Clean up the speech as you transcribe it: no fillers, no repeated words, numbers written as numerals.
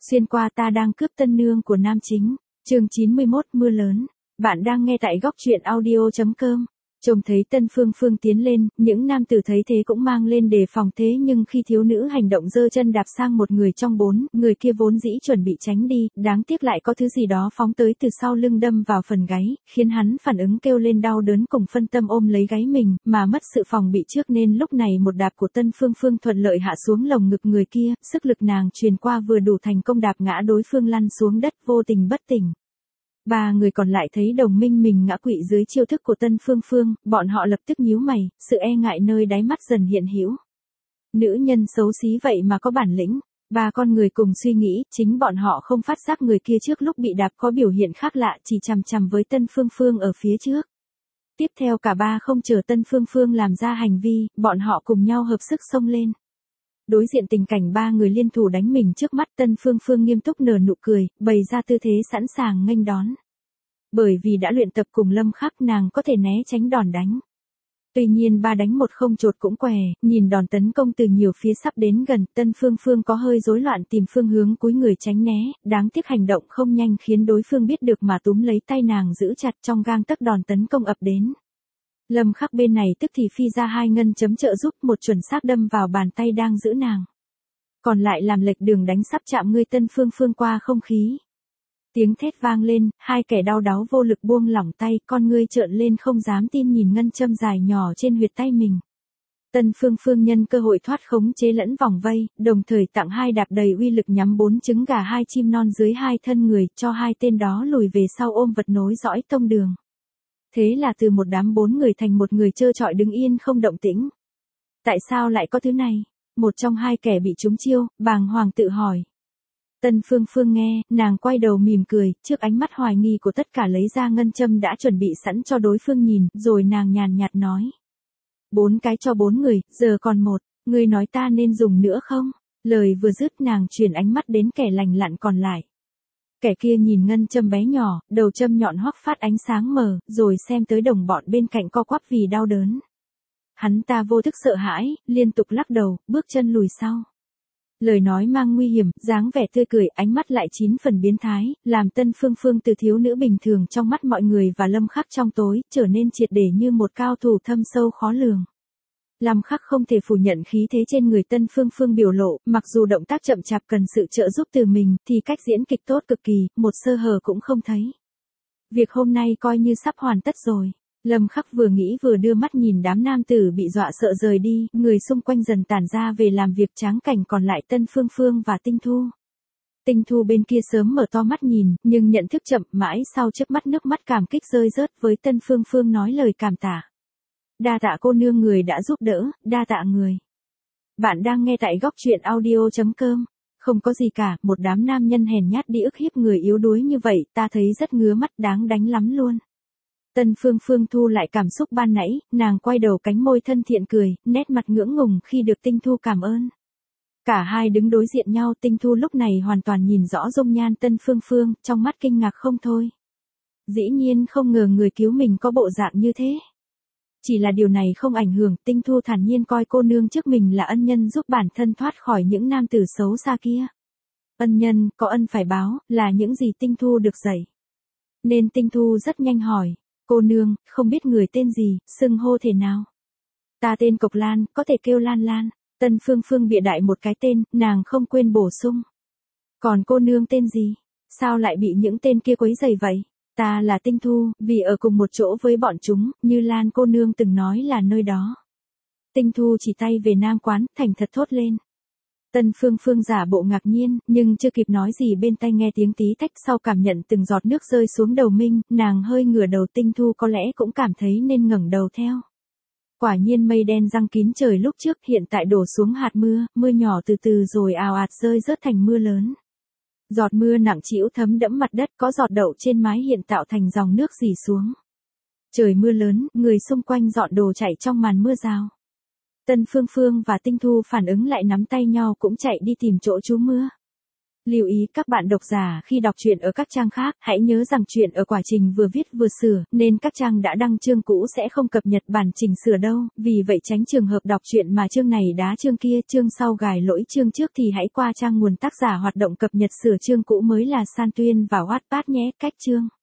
Xuyên qua ta đang cướp tân nương của nam chính. Chương 91 mưa lớn. Bạn đang nghe tại góc truyện audio.com. Trông thấy Tân Phương Phương tiến lên, những nam tử thấy thế cũng mang lên đề phòng, thế nhưng khi thiếu nữ hành động giơ chân đạp sang một người trong bốn, người kia vốn dĩ chuẩn bị tránh đi, đáng tiếc lại có thứ gì đó phóng tới từ sau lưng đâm vào phần gáy, khiến hắn phản ứng kêu lên đau đớn cùng phân tâm ôm lấy gáy mình, mà mất sự phòng bị trước nên lúc này một đạp của Tân Phương Phương thuận lợi hạ xuống lồng ngực người kia, sức lực nàng truyền qua vừa đủ thành công đạp ngã đối phương lăn xuống đất vô tình bất tỉnh. Ba người còn lại thấy đồng minh mình ngã quỵ dưới chiêu thức của Tân Phương Phương, bọn họ lập tức nhíu mày, sự e ngại nơi đáy mắt dần hiện hữu. Nữ nhân xấu xí vậy mà có bản lĩnh. Ba con người cùng suy nghĩ, chính bọn họ không phát giác người kia trước lúc bị đạp có biểu hiện khác lạ, chỉ chằm chằm với Tân Phương Phương ở phía trước. Tiếp theo cả ba không chờ Tân Phương Phương làm ra hành vi, bọn họ cùng nhau hợp sức xông lên. Đối diện tình cảnh ba người liên thủ đánh mình trước mắt, Tân Phương Phương nghiêm túc nở nụ cười, bày ra tư thế sẵn sàng nghênh đón. Bởi vì đã luyện tập cùng Lâm Khắc, nàng có thể né tránh đòn đánh. Tuy nhiên ba đánh một không chột cũng què, nhìn đòn tấn công từ nhiều phía sắp đến gần, Tân Phương Phương có hơi rối loạn tìm phương hướng cúi người tránh né, đáng tiếc hành động không nhanh khiến đối phương biết được mà túm lấy tay nàng giữ chặt, trong gang tấc đòn tấn công ập đến. Lâm Khắc bên này tức thì phi ra hai ngân chấm trợ giúp, một chuẩn xác đâm vào bàn tay đang giữ nàng. Còn lại làm lệch đường đánh sắp chạm người Tân Phương Phương qua không khí. Tiếng thét vang lên, hai kẻ đau đáu vô lực buông lỏng tay, con ngươi trợn lên không dám tin nhìn ngân châm dài nhỏ trên huyệt tay mình. Tân Phương Phương nhân cơ hội thoát khống chế lẫn vòng vây, đồng thời tặng hai đạp đầy uy lực nhắm 4 trứng gà hai chim non dưới hai thân người, cho hai tên đó lùi về sau ôm vật nối dõi tông đường. Thế là từ một đám 4 người thành một người trơ trọi đứng yên không động tĩnh. Tại sao lại có thứ này? Một trong hai kẻ bị trúng chiêu, bàng hoàng tự hỏi. Tân Phương Phương nghe, nàng quay đầu mỉm cười, trước ánh mắt hoài nghi của tất cả lấy ra ngân châm đã chuẩn bị sẵn cho đối phương nhìn, rồi nàng nhàn nhạt nói. 4 cái cho 4 người, giờ còn một, ngươi nói ta nên dùng nữa không? Lời vừa dứt nàng chuyển ánh mắt đến kẻ lành lặn còn lại. Kẻ kia nhìn ngân châm bé nhỏ, đầu châm nhọn hoắc phát ánh sáng mờ, rồi xem tới đồng bọn bên cạnh co quắp vì đau đớn. Hắn ta vô thức sợ hãi, liên tục lắc đầu, bước chân lùi sau. Lời nói mang nguy hiểm, dáng vẻ tươi cười, ánh mắt lại 9 phần biến thái, làm Tân Phương Phương từ thiếu nữ bình thường trong mắt mọi người và Lâm Khắc trong tối, trở nên triệt để như một cao thủ thâm sâu khó lường. Lâm Khắc không thể phủ nhận khí thế trên người Tân Phương Phương biểu lộ, mặc dù động tác chậm chạp cần sự trợ giúp từ mình, thì cách diễn kịch tốt cực kỳ, một sơ hở cũng không thấy. Việc hôm nay coi như sắp hoàn tất rồi. Lâm Khắc vừa nghĩ vừa đưa mắt nhìn đám nam tử bị dọa sợ rời đi, người xung quanh dần tản ra về làm việc, tráng cảnh còn lại Tân Phương Phương và Tinh Thu. Tinh Thu bên kia sớm mở to mắt nhìn, nhưng nhận thức chậm, mãi sau chớp mắt nước mắt cảm kích rơi rớt với Tân Phương Phương nói lời cảm tạ. Đa tạ cô nương người đã giúp đỡ, đa tạ người. Bạn đang nghe tại góc truyện audio.com. Không có gì cả, một đám nam nhân hèn nhát đi ức hiếp người yếu đuối như vậy, ta thấy rất ngứa mắt, đáng đánh lắm luôn. Tân Phương Phương thu lại cảm xúc ban nãy, nàng quay đầu cánh môi thân thiện cười, nét mặt ngưỡng ngùng khi được Tinh Thu cảm ơn. Cả hai đứng đối diện nhau, Tinh Thu lúc này hoàn toàn nhìn rõ dung nhan Tân Phương Phương, trong mắt kinh ngạc không thôi. Dĩ nhiên không ngờ người cứu mình có bộ dạng như thế. Chỉ là điều này không ảnh hưởng, Tinh Thu thản nhiên coi cô nương trước mình là ân nhân giúp bản thân thoát khỏi những nam tử xấu xa kia. Ân nhân, có ân phải báo, là những gì Tinh Thu được dạy. Nên Tinh Thu rất nhanh hỏi. Cô nương, không biết người tên gì, xưng hô thế nào? Ta tên Cộc Lan, có thể kêu Lan Lan. Tân Phương Phương bịa đại một cái tên, nàng không quên bổ sung. Còn cô nương tên gì? Sao lại bị những tên kia quấy rầy vậy? Ta là Tinh Thu, vì ở cùng một chỗ với bọn chúng, như Lan cô nương từng nói là nơi đó. Tinh Thu chỉ tay về nam quán, thành thật thốt lên. Tân Phương Phương giả bộ ngạc nhiên, nhưng chưa kịp nói gì bên tai nghe tiếng tí tách, sau cảm nhận từng giọt nước rơi xuống đầu mình, nàng hơi ngửa đầu. Tinh Thu có lẽ cũng cảm thấy nên ngẩng đầu theo. Quả nhiên mây đen giăng kín trời lúc trước hiện tại đổ xuống hạt mưa, mưa nhỏ từ từ rồi ào ạt rơi rớt thành mưa lớn. Giọt mưa nặng trĩu thấm đẫm mặt đất, có giọt đậu trên mái hiện tạo thành dòng nước rỉ xuống. Trời mưa lớn, người xung quanh dọn đồ chạy trong màn mưa rào. Tân Phương Phương và Tinh Thu phản ứng lại nắm tay nhau cũng chạy đi tìm chỗ trú mưa. Lưu ý các bạn độc giả khi đọc truyện ở các trang khác, hãy nhớ rằng truyện ở quá trình vừa viết vừa sửa, nên các trang đã đăng chương cũ sẽ không cập nhật bản chỉnh sửa đâu, vì vậy tránh trường hợp đọc truyện mà chương này đá chương kia, chương sau gài lỗi chương trước thì hãy qua trang nguồn tác giả hoạt động cập nhật sửa chương cũ mới là San Tuyên và Wattpad nhé. Cách chương